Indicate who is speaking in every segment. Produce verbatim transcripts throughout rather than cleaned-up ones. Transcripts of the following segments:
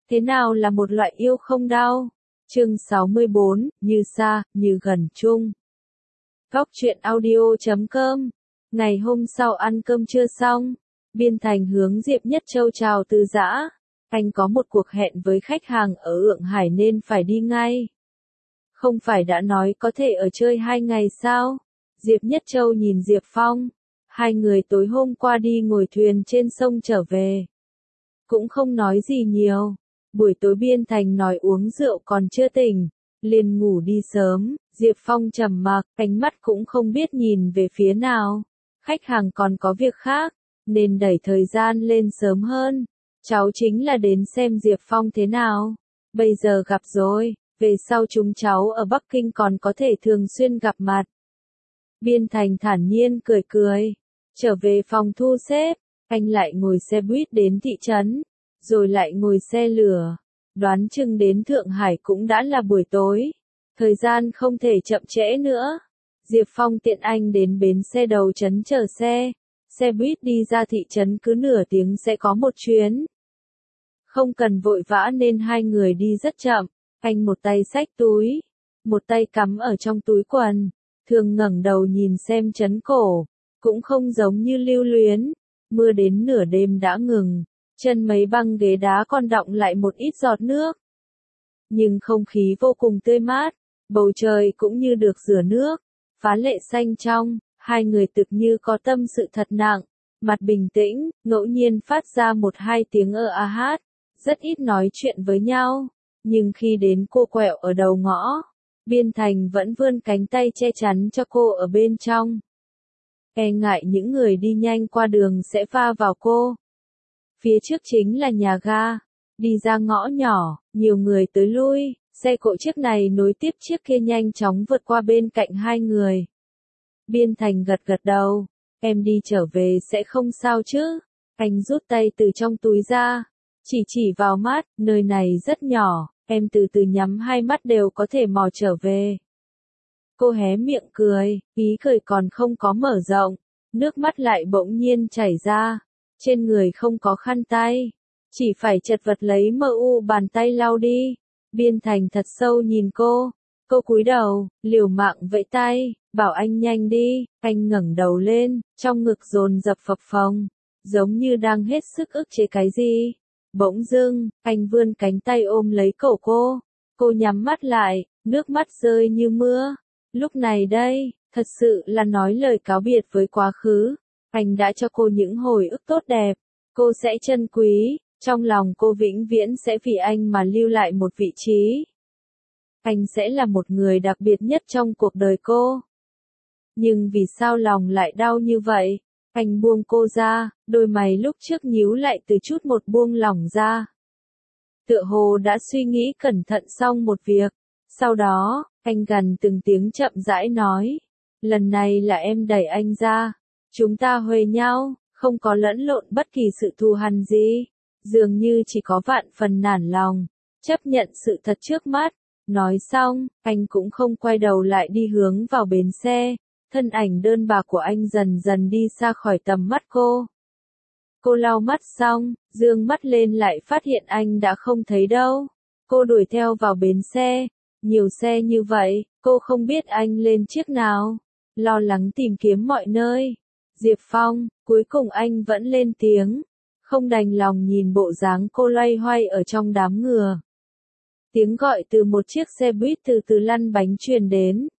Speaker 1: Thế nào là một loại yêu không đau? Chương sáu mươi bốn, như xa, như gần chung. Góc truyện audio chấm com. Ngày hôm sau ăn cơm trưa xong, Biên Thành hướng Diệp Nhất Châu chào từ giã. Anh có một cuộc hẹn với khách hàng ở Ượng Hải nên phải đi ngay. Không phải đã nói có thể ở chơi hai ngày sao? Diệp Nhất Châu nhìn Diệp Phong. Hai người tối hôm qua đi ngồi thuyền trên sông trở về. Cũng không nói gì nhiều. Buổi tối Biên Thành nói uống rượu còn chưa tỉnh, liền ngủ đi sớm. Diệp Phong trầm mặc, ánh mắt cũng không biết nhìn về phía nào. Khách hàng còn có việc khác, nên đẩy thời gian lên sớm hơn. Cháu chính là đến xem Diệp Phong thế nào. Bây giờ gặp rồi, về sau chúng cháu ở Bắc Kinh còn có thể thường xuyên gặp mặt. Biên Thành thản nhiên cười cười. Trở về phòng thu xếp, anh lại ngồi xe buýt đến thị trấn, rồi lại ngồi xe lửa. Đoán chừng đến Thượng Hải cũng đã là buổi tối. Thời gian không thể chậm trễ nữa. Diệp Phong tiện anh đến bến xe đầu trấn chờ xe. Xe buýt đi ra thị trấn cứ nửa tiếng sẽ có một chuyến. Không cần vội vã nên hai người đi rất chậm. Anh một tay xách túi, một tay cắm ở trong túi quần. Thường ngẩng đầu nhìn xem trấn cổ. Cũng không giống như Lưu Luyến. Mưa đến nửa đêm đã ngừng. Chân mấy băng ghế đá còn đọng lại một ít giọt nước. Nhưng không khí vô cùng tươi mát. Bầu trời cũng như được rửa nước. Phá lệ xanh trong. Hai người thực như có tâm sự thật nặng. Mặt bình tĩnh, ngẫu nhiên phát ra một hai tiếng ơ a hát. Rất ít nói chuyện với nhau. Nhưng khi đến cô quẹo ở đầu ngõ, Biên Thành vẫn vươn cánh tay che chắn cho cô ở bên trong. E ngại những người đi nhanh qua đường sẽ va vào cô. Phía trước chính là nhà ga. Đi ra ngõ nhỏ, nhiều người tới lui, xe cộ chiếc này nối tiếp chiếc kia nhanh chóng vượt qua bên cạnh hai người. Biên Thành gật gật đầu. Em đi trở về sẽ không sao chứ? Anh rút tay từ trong túi ra. Chỉ chỉ vào mắt, nơi này rất nhỏ, em từ từ nhắm hai mắt đều có thể mò trở về. Cô hé miệng cười, ý cười còn không có mở rộng. Nước mắt lại bỗng nhiên chảy ra. Trên người không có khăn tay. Chỉ phải chật vật lấy mờ u bàn tay lau đi. Biên Thành thật sâu nhìn cô. Cô cúi đầu, liều mạng vẫy tay, bảo anh nhanh đi. Anh ngẩng đầu lên, trong ngực dồn dập phập phồng. Giống như đang hết sức ức chế cái gì. Bỗng dưng, anh vươn cánh tay ôm lấy cổ cô. Cô nhắm mắt lại, nước mắt rơi như mưa. Lúc này đây, thật sự là nói lời cáo biệt với quá khứ. Anh đã cho cô những hồi ức tốt đẹp. Cô sẽ trân quý, trong lòng cô vĩnh viễn sẽ vì anh mà lưu lại một vị trí. Anh sẽ là một người đặc biệt nhất trong cuộc đời cô. Nhưng vì sao lòng lại đau như vậy? Anh buông cô ra, đôi mày lúc trước nhíu lại từ chút một buông lỏng ra. Tựa hồ đã suy nghĩ cẩn thận xong một việc. Sau đó, anh gần từng tiếng chậm rãi nói. Lần này là em đẩy anh ra. Chúng ta huề nhau, không có lẫn lộn bất kỳ sự thù hằn gì. Dường như chỉ có vạn phần nản lòng. Chấp nhận sự thật trước mắt. Nói xong, anh cũng không quay đầu lại đi hướng vào bến xe. Thân ảnh đơn bạc của anh dần dần đi xa khỏi tầm mắt cô. Cô lau mắt xong, dương mắt lên lại phát hiện anh đã không thấy đâu. Cô đuổi theo vào bến xe. Nhiều xe như vậy, cô không biết anh lên chiếc nào. Lo lắng tìm kiếm mọi nơi. Diệp Phong, cuối cùng anh vẫn lên tiếng. Không đành lòng nhìn bộ dáng cô loay hoay ở trong đám ngựa. Tiếng gọi từ một chiếc xe buýt từ từ lăn bánh truyền đến.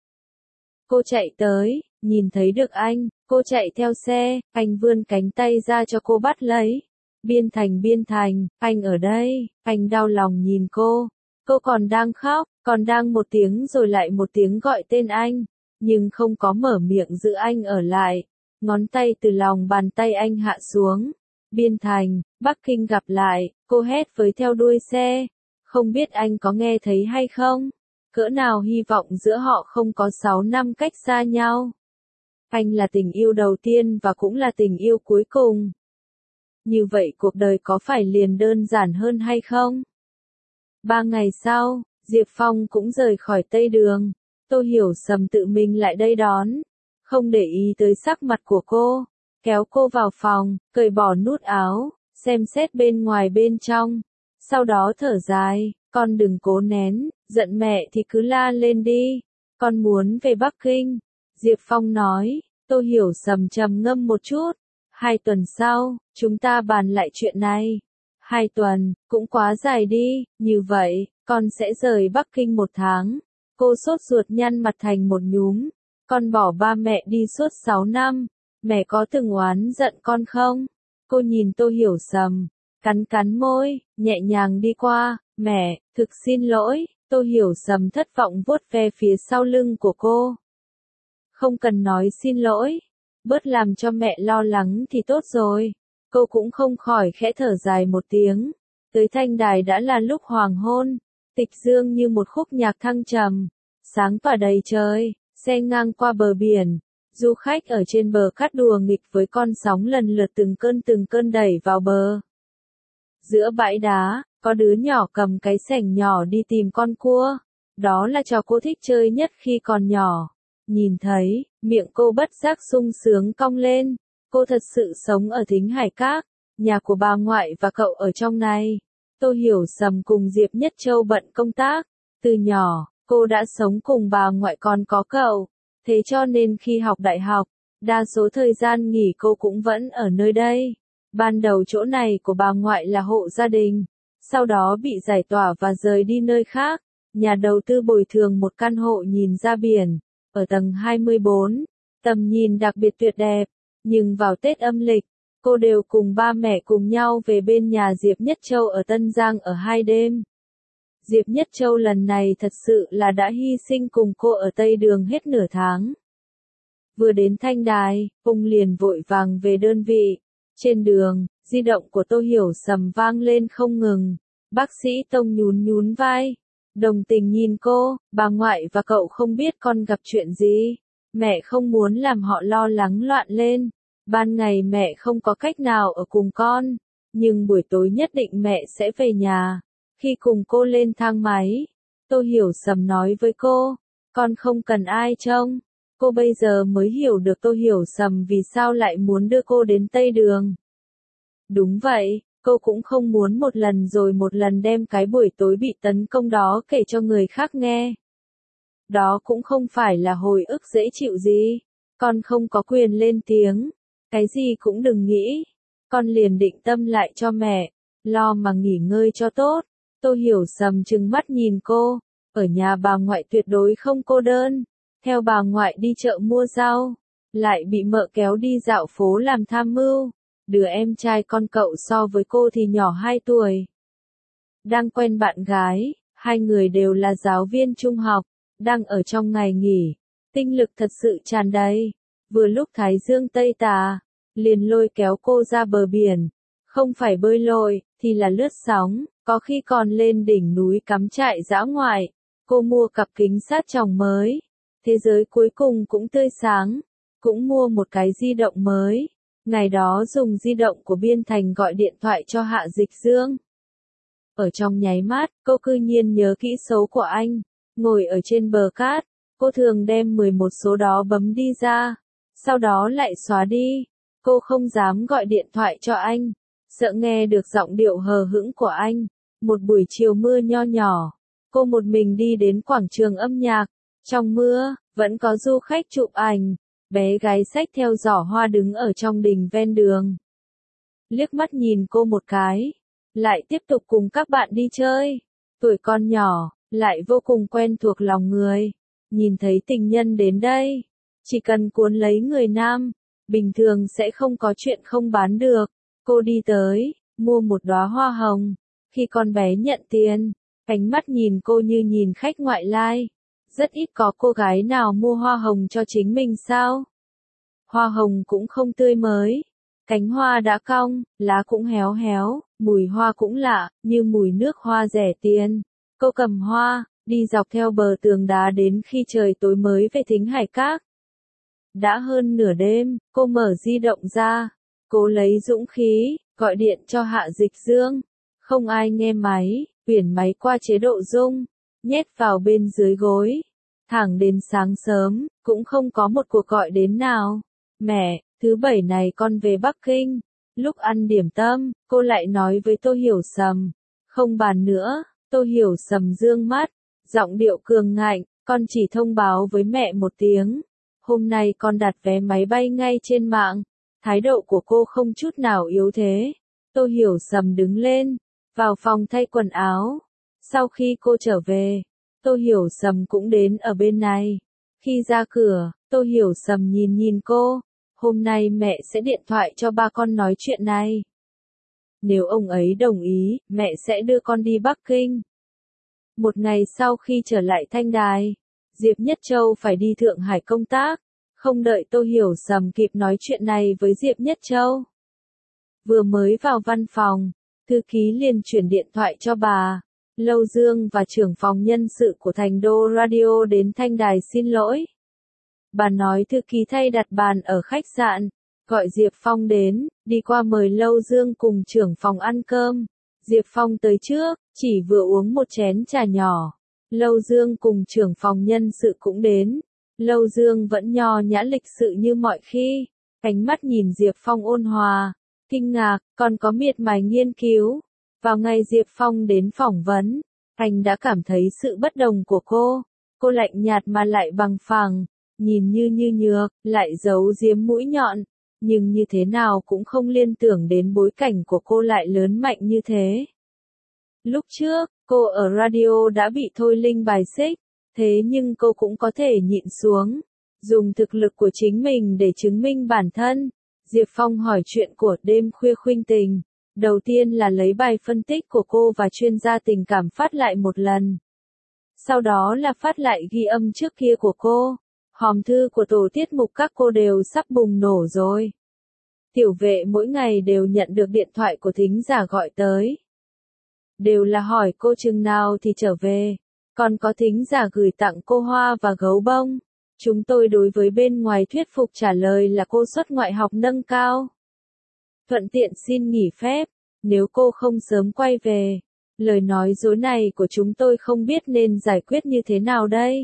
Speaker 1: Cô chạy tới, nhìn thấy được anh, cô chạy theo xe, anh vươn cánh tay ra cho cô bắt lấy. Biên Thành Biên Thành, anh ở đây, anh đau lòng nhìn cô. Cô còn đang khóc, còn đang một tiếng rồi lại một tiếng gọi tên anh, nhưng không có mở miệng giữ anh ở lại. Ngón tay từ lòng bàn tay anh hạ xuống. Biên Thành, Bắc Kinh gặp lại, cô hét với theo đuôi xe. Không biết anh có nghe thấy hay không? Cỡ nào hy vọng giữa họ không có sáu năm cách xa nhau. Anh là tình yêu đầu tiên và cũng là tình yêu cuối cùng. Như vậy cuộc đời có phải liền đơn giản hơn hay không? Ba ngày sau, Diệp Phong cũng rời khỏi Tây Đường. Tô Hiểu Sầm tự mình lại đây đón. Không để ý tới sắc mặt của cô. Kéo cô vào phòng, cởi bỏ nút áo, xem xét bên ngoài bên trong. Sau đó thở dài, con đừng cố nén, giận mẹ thì cứ la lên đi, con muốn về Bắc Kinh. Diệp Phong nói, Tô Hiểu Sầm trầm ngâm một chút, hai tuần sau, chúng ta bàn lại chuyện này. Hai tuần, cũng quá dài đi, như vậy, con sẽ rời Bắc Kinh một tháng. Cô sốt ruột nhăn mặt thành một nhúm, con bỏ ba mẹ đi suốt sáu năm, mẹ có từng oán giận con không? Cô nhìn Tô Hiểu Sầm, cắn cắn môi, nhẹ nhàng đi qua, mẹ, thực xin lỗi, Tô Hiểu Sầm thất vọng vuốt ve phía sau lưng của cô. Không cần nói xin lỗi, bớt làm cho mẹ lo lắng thì tốt rồi. Cô cũng không khỏi khẽ thở dài một tiếng. Tới Thanh Đài đã là lúc hoàng hôn, tịch dương như một khúc nhạc thăng trầm, sáng tỏa đầy trời, xe ngang qua bờ biển, du khách ở trên bờ cát đùa nghịch với con sóng lần lượt từng cơn từng cơn đẩy vào bờ. Giữa bãi đá, có đứa nhỏ cầm cái xẻng nhỏ đi tìm con cua, đó là trò cô thích chơi nhất khi còn nhỏ. Nhìn thấy, miệng cô bất giác sung sướng cong lên, cô thật sự sống ở Thính Hải Các, nhà của bà ngoại và cậu ở trong này. Tô Hiểu Sầm cùng Diệp Nhất Châu bận công tác, từ nhỏ, cô đã sống cùng bà ngoại còn có cậu, thế cho nên khi học đại học, đa số thời gian nghỉ cô cũng vẫn ở nơi đây. Ban đầu chỗ này của bà ngoại là hộ gia đình, sau đó bị giải tỏa và rời đi nơi khác, nhà đầu tư bồi thường một căn hộ nhìn ra biển, ở tầng hai mươi bốn, tầm nhìn đặc biệt tuyệt đẹp, nhưng vào Tết âm lịch, cô đều cùng ba mẹ cùng nhau về bên nhà Diệp Nhất Châu ở Tân Giang ở hai đêm. Diệp Nhất Châu lần này thật sự là đã hy sinh cùng cô ở Tây Đường hết nửa tháng. Vừa đến Thanh Đài, ông liền vội vàng về đơn vị. Trên đường, di động của Tô Hiểu Sầm vang lên không ngừng. Bác sĩ Tông nhún nhún vai, đồng tình nhìn cô, bà ngoại và cậu không biết con gặp chuyện gì. Mẹ không muốn làm họ lo lắng loạn lên. Ban ngày mẹ không có cách nào ở cùng con, nhưng buổi tối nhất định mẹ sẽ về nhà. Khi cùng cô lên thang máy, Tô Hiểu Sầm nói với cô, con không cần ai trông. Cô bây giờ mới hiểu được Tô Hiểu Sầm vì sao lại muốn đưa cô đến Tây Đường. Đúng vậy, cô cũng không muốn một lần rồi một lần đem cái buổi tối bị tấn công đó kể cho người khác nghe. Đó cũng không phải là hồi ức dễ chịu gì. Con không có quyền lên tiếng. Cái gì cũng đừng nghĩ. Con liền định tâm lại cho mẹ. Lo mà nghỉ ngơi cho tốt. Tô Hiểu Sầm trừng mắt nhìn cô. Ở nhà bà ngoại tuyệt đối không cô đơn. Theo bà ngoại đi chợ mua rau. Lại bị mợ kéo đi dạo phố làm tham mưu. Đứa em trai con cậu so với cô thì nhỏ hai tuổi. Đang quen bạn gái. Hai người đều là giáo viên trung học. Đang ở trong ngày nghỉ. Tinh lực thật sự tràn đầy. Vừa lúc Thái Dương tây tà, liền lôi kéo cô ra bờ biển. Không phải bơi lội, thì là lướt sóng, có khi còn lên đỉnh núi cắm trại dã ngoại. Cô mua cặp kính sát tròng mới. Thế giới cuối cùng cũng tươi sáng. Cũng mua một cái di động mới. Ngày đó dùng di động của Biên Thành gọi điện thoại cho Hạ Dịch Dương. Ở trong nháy mắt, cô cư nhiên nhớ kỹ số của anh. Ngồi ở trên bờ cát, cô thường đem mười một số đó bấm đi ra. Sau đó lại xóa đi. Cô không dám gọi điện thoại cho anh. Sợ nghe được giọng điệu hờ hững của anh. Một buổi chiều mưa nho nhỏ. Cô một mình đi đến quảng trường âm nhạc. Trong mưa, vẫn có du khách chụp ảnh. Bé gái xách theo giỏ hoa đứng ở trong đình ven đường. Liếc mắt nhìn cô một cái. Lại tiếp tục cùng các bạn đi chơi. Tuổi con nhỏ, lại vô cùng quen thuộc lòng người. Nhìn thấy tình nhân đến đây. Chỉ cần cuốn lấy người nam, bình thường sẽ không có chuyện không bán được. Cô đi tới, mua một đóa hoa hồng. Khi con bé nhận tiền, ánh mắt nhìn cô như nhìn khách ngoại lai. Rất ít có cô gái nào mua hoa hồng cho chính mình sao? Hoa hồng cũng không tươi mới. Cánh hoa đã cong, lá cũng héo héo, mùi hoa cũng lạ, như mùi nước hoa rẻ tiền. Cô cầm hoa, đi dọc theo bờ tường đá đến khi trời tối mới về Thính Hải Các. Đã hơn nửa đêm, cô mở di động ra. Cô lấy dũng khí, gọi điện cho Hạ Dịch Dương. Không ai nghe máy, chuyển máy qua chế độ rung, nhét vào bên dưới gối. Thẳng đến sáng sớm, cũng không có một cuộc gọi đến nào. Mẹ, thứ bảy này con về Bắc Kinh. Lúc ăn điểm tâm, cô lại nói với Tô Hiểu Sầm. Không bàn nữa, Tô Hiểu Sầm dương mắt, giọng điệu cường ngạnh, con chỉ thông báo với mẹ một tiếng. Hôm nay con đặt vé máy bay ngay trên mạng. Thái độ của cô không chút nào yếu thế. Tô Hiểu Sầm đứng lên, vào phòng thay quần áo. Sau khi cô trở về, Tô Hiểu Sầm cũng đến ở bên này. Khi ra cửa, Tô Hiểu Sầm nhìn nhìn cô. Hôm nay mẹ sẽ điện thoại cho ba con nói chuyện này. Nếu ông ấy đồng ý, mẹ sẽ đưa con đi Bắc Kinh. Một ngày sau khi trở lại Thanh Đài, Diệp Nhất Châu phải đi Thượng Hải công tác. Không đợi Tô Hiểu Sầm kịp nói chuyện này với Diệp Nhất Châu. Vừa mới vào văn phòng, thư ký liền chuyển điện thoại cho bà. Lâu Dương và trưởng phòng nhân sự của Thành Đô Radio đến Thanh Đài xin lỗi. Bà nói thư ký thay đặt bàn ở khách sạn, gọi Diệp Phong đến, đi qua mời Lâu Dương cùng trưởng phòng ăn cơm. Diệp Phong tới trước, chỉ vừa uống một chén trà nhỏ. Lâu Dương cùng trưởng phòng nhân sự cũng đến. Lâu Dương vẫn nho nhã lịch sự như mọi khi, ánh mắt nhìn Diệp Phong ôn hòa, kinh ngạc, còn có miệt mài nghiên cứu. Vào ngày Diệp Phong đến phỏng vấn, anh đã cảm thấy sự bất đồng của cô. Cô lạnh nhạt mà lại bằng phẳng, nhìn như như nhược, lại giấu giếm mũi nhọn, nhưng như thế nào cũng không liên tưởng đến bối cảnh của cô lại lớn mạnh như thế. Lúc trước, cô ở radio đã bị Thôi Linh bài xích, thế nhưng cô cũng có thể nhịn xuống, dùng thực lực của chính mình để chứng minh bản thân. Diệp Phong hỏi chuyện của Đêm Khuya Khuynh Tình. Đầu tiên là lấy bài phân tích của cô và chuyên gia tình cảm phát lại một lần. Sau đó là phát lại ghi âm trước kia của cô. Hòm thư của tổ tiết mục các cô đều sắp bùng nổ rồi. Tiểu Vệ mỗi ngày đều nhận được điện thoại của thính giả gọi tới. Đều là hỏi cô chừng nào thì trở về. Còn có thính giả gửi tặng cô hoa và gấu bông. Chúng tôi đối với bên ngoài thuyết phục trả lời là cô xuất ngoại học nâng cao. Thuận tiện xin nghỉ phép, nếu cô không sớm quay về. Lời nói dối này của chúng tôi không biết nên giải quyết như thế nào đây.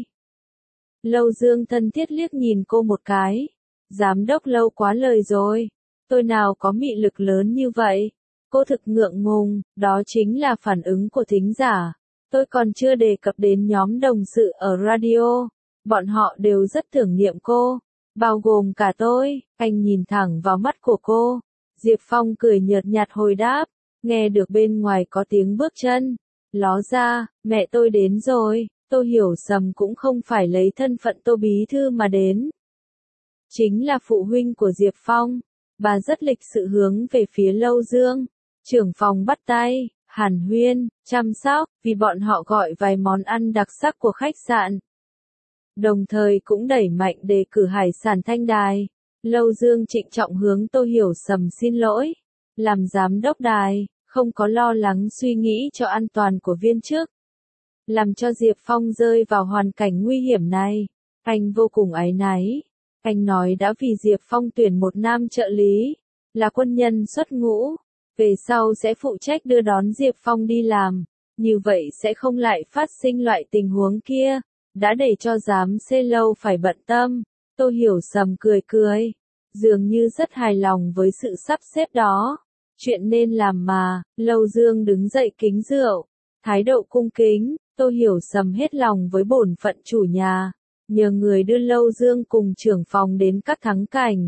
Speaker 1: Lâu Dương thân thiết liếc nhìn cô một cái. Giám đốc Lâu quá lời rồi. Tôi nào có mị lực lớn như vậy. Cô thực ngượng ngùng, đó chính là phản ứng của thính giả. Tôi còn chưa đề cập đến nhóm đồng sự ở radio. Bọn họ đều rất tưởng niệm cô. Bao gồm cả tôi. Anh nhìn thẳng vào mắt của cô. Diệp Phong cười nhợt nhạt hồi đáp. Nghe được bên ngoài có tiếng bước chân. Ló ra, mẹ tôi đến rồi. Tô Hiểu Sầm cũng không phải lấy thân phận Tô bí thư mà đến. Chính là phụ huynh của Diệp Phong. Bà rất lịch sự hướng về phía Lâu Dương. Trưởng phòng bắt tay, hàn huyên, chăm sóc, vì bọn họ gọi vài món ăn đặc sắc của khách sạn. Đồng thời cũng đẩy mạnh đề cử hải sản Thanh Đài. Lâu Dương trịnh trọng hướng Tô Hiểu Sầm xin lỗi. Làm giám đốc đài, không có lo lắng suy nghĩ cho an toàn của viên chức. Làm cho Diệp Phong rơi vào hoàn cảnh nguy hiểm này. Anh vô cùng áy náy. Anh nói đã vì Diệp Phong tuyển một nam trợ lý, là quân nhân xuất ngũ. Về sau sẽ phụ trách đưa đón Diệp Phong đi làm. Như vậy sẽ không lại phát sinh loại tình huống kia. Đã để cho giám xê Lâu phải bận tâm. Tô Hiểu Sầm cười cười. Dường như rất hài lòng với sự sắp xếp đó. Chuyện nên làm mà. Lâu Dương đứng dậy kính rượu. Thái độ cung kính. Tô Hiểu Sầm hết lòng với bổn phận chủ nhà. Nhờ người đưa Lâu Dương cùng trưởng phòng đến các thắng cảnh.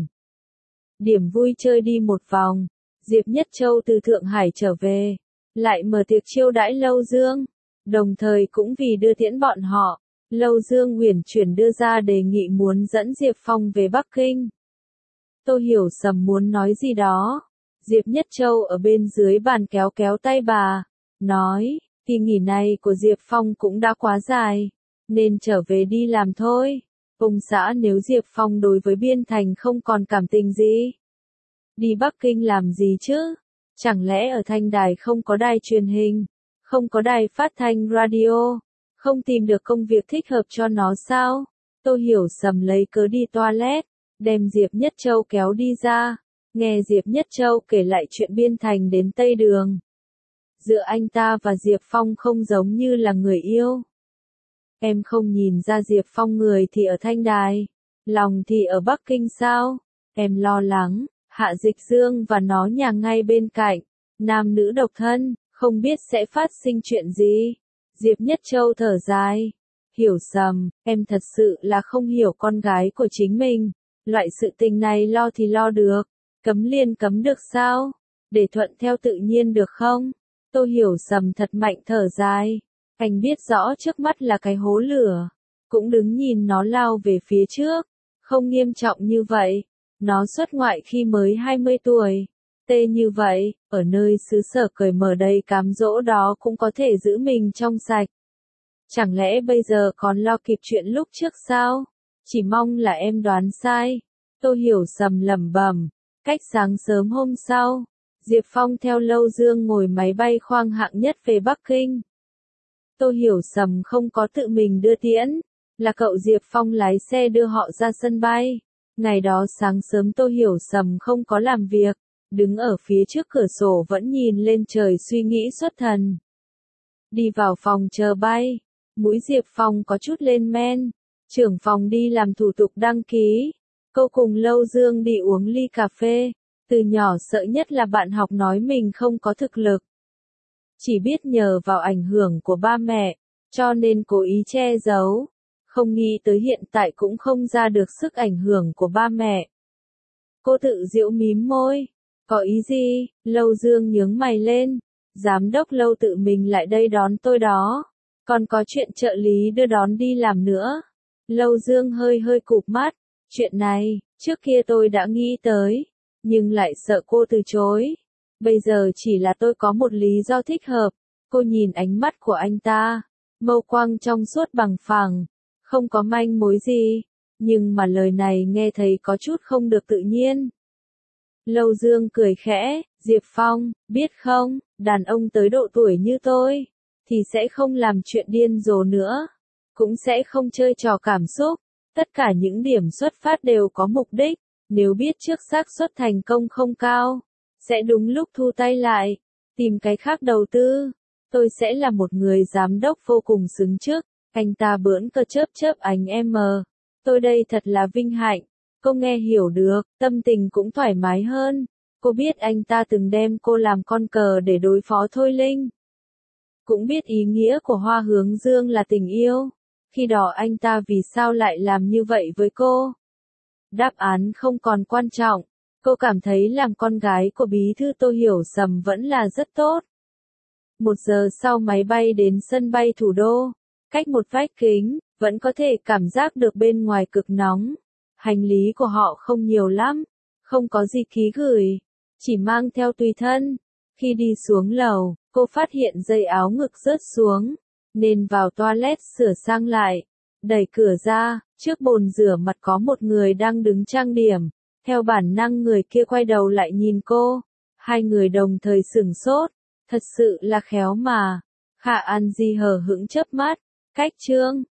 Speaker 1: Điểm vui chơi đi một vòng. Diệp Nhất Châu từ Thượng Hải trở về. Lại mở tiệc chiêu đãi Lâu Dương. Đồng thời cũng vì đưa tiễn bọn họ. Lâu Dương huyền chuyển đưa ra đề nghị muốn dẫn Diệp Phong về Bắc Kinh. Tô Hiểu Sầm muốn nói gì đó. Diệp Nhất Châu ở bên dưới bàn kéo kéo tay bà. Nói, kỳ nghỉ này của Diệp Phong cũng đã quá dài. Nên trở về đi làm thôi. Ông xã nếu Diệp Phong đối với Biên Thành không còn cảm tình gì. Đi Bắc Kinh làm gì chứ? Chẳng lẽ ở Thanh Đài không có đài truyền hình? Không có đài phát thanh radio? Không tìm được công việc thích hợp cho nó sao? Tô Hiểu Sầm lấy cớ đi toilet. Đem Diệp Nhất Châu kéo đi ra. Nghe Diệp Nhất Châu kể lại chuyện Biên Thành đến Tây Đường. Giữa anh ta và Diệp Phong không giống như là người yêu. Em không nhìn ra Diệp Phong người thì ở Thanh Đài, lòng thì ở Bắc Kinh sao? Em lo lắng, Hạ Dịch Dương và nó nhà ngay bên cạnh, nam nữ độc thân, Không biết sẽ phát sinh chuyện gì. Diệp Nhất Châu thở dài. Hiểu Sầm, em thật sự là không hiểu con gái của chính mình. Loại sự tình này lo thì lo được. Cấm liền cấm được sao? Để thuận theo tự nhiên được không? Tô Hiểu Sầm thật mạnh thở dài. Anh biết rõ trước mắt là cái hố lửa. Cũng đứng nhìn nó lao về phía trước. Không nghiêm trọng như vậy. Nó xuất ngoại khi mới hai mươi tuổi. Tê như vậy, ở nơi xứ sở cởi mở đầy cám dỗ đó cũng có thể giữ mình trong sạch. Chẳng lẽ bây giờ còn lo kịp chuyện lúc trước sao? Chỉ mong là em đoán sai. Tô Hiểu Sầm lẩm bẩm. Cách sáng sớm hôm sau, Diệp Phong theo Lâu Dương ngồi máy bay khoang hạng nhất về Bắc Kinh. Tô Hiểu Sầm không có tự mình đưa tiễn, là cậu Diệp Phong lái xe đưa họ ra sân bay. Ngày đó sáng sớm Tô Hiểu Sầm không có làm việc, đứng ở phía trước cửa sổ vẫn nhìn lên trời suy nghĩ xuất thần. Đi vào phòng chờ bay, mũi Diệp Phong có chút lên men, trưởng phòng đi làm thủ tục đăng ký. Cô cùng Lâu Dương đi uống ly cà phê, từ nhỏ sợ nhất là bạn học nói mình không có thực lực. Chỉ biết nhờ vào ảnh hưởng của ba mẹ, cho nên cố ý che giấu, không nghĩ tới hiện tại cũng không ra được sức ảnh hưởng của ba mẹ. Cô tự giễu mím môi, có ý gì? Lâu Dương nhướng mày lên, giám đốc Lâu tự mình lại đây đón tôi đó, còn có chuyện trợ lý đưa đón đi làm nữa. Lâu Dương hơi hơi cụp mắt, chuyện này, trước kia tôi đã nghĩ tới, nhưng lại sợ cô từ chối. Bây giờ chỉ là tôi có một lý do thích hợp. Cô nhìn ánh mắt của anh ta, mâu quang trong suốt bằng phẳng, không có manh mối gì, nhưng mà lời này nghe thấy có chút không được tự nhiên. Lâu Dương cười khẽ, Diệp Phong, biết không, đàn ông tới độ tuổi như tôi, thì sẽ không làm chuyện điên rồ nữa, cũng sẽ không chơi trò cảm xúc, tất cả những điểm xuất phát đều có mục đích, nếu biết trước xác suất thành công không cao, sẽ đúng lúc thu tay lại, tìm cái khác đầu tư. Tôi sẽ là một người giám đốc vô cùng xứng trước. Anh ta bỡn cợt chớp chớp ánh em. Tôi đây thật là vinh hạnh. Cô nghe hiểu được, tâm tình cũng thoải mái hơn. Cô biết anh ta từng đem cô làm con cờ để đối phó Thôi Linh. Cũng biết ý nghĩa của Hoa Hướng Dương là tình yêu. Khi đó anh ta vì sao lại làm như vậy với cô? Đáp án không còn quan trọng. Cô cảm thấy làm con gái của bí thư Tô Hiểu Sầm vẫn là rất tốt. Một giờ sau máy bay đến sân bay thủ đô, cách một vách kính, vẫn có thể cảm giác được bên ngoài cực nóng. Hành lý của họ không nhiều lắm, không có gì ký gửi, chỉ mang theo tùy thân. Khi đi xuống lầu, cô phát hiện dây áo ngực rớt xuống, nên vào toilet sửa sang lại. Đẩy cửa ra, trước bồn rửa mặt có một người đang đứng trang điểm. Theo bản năng người kia quay đầu lại nhìn cô. Hai người đồng thời sửng sốt. Thật sự là khéo mà. Hạ An Di hờ hững chớp mắt. Cách trương.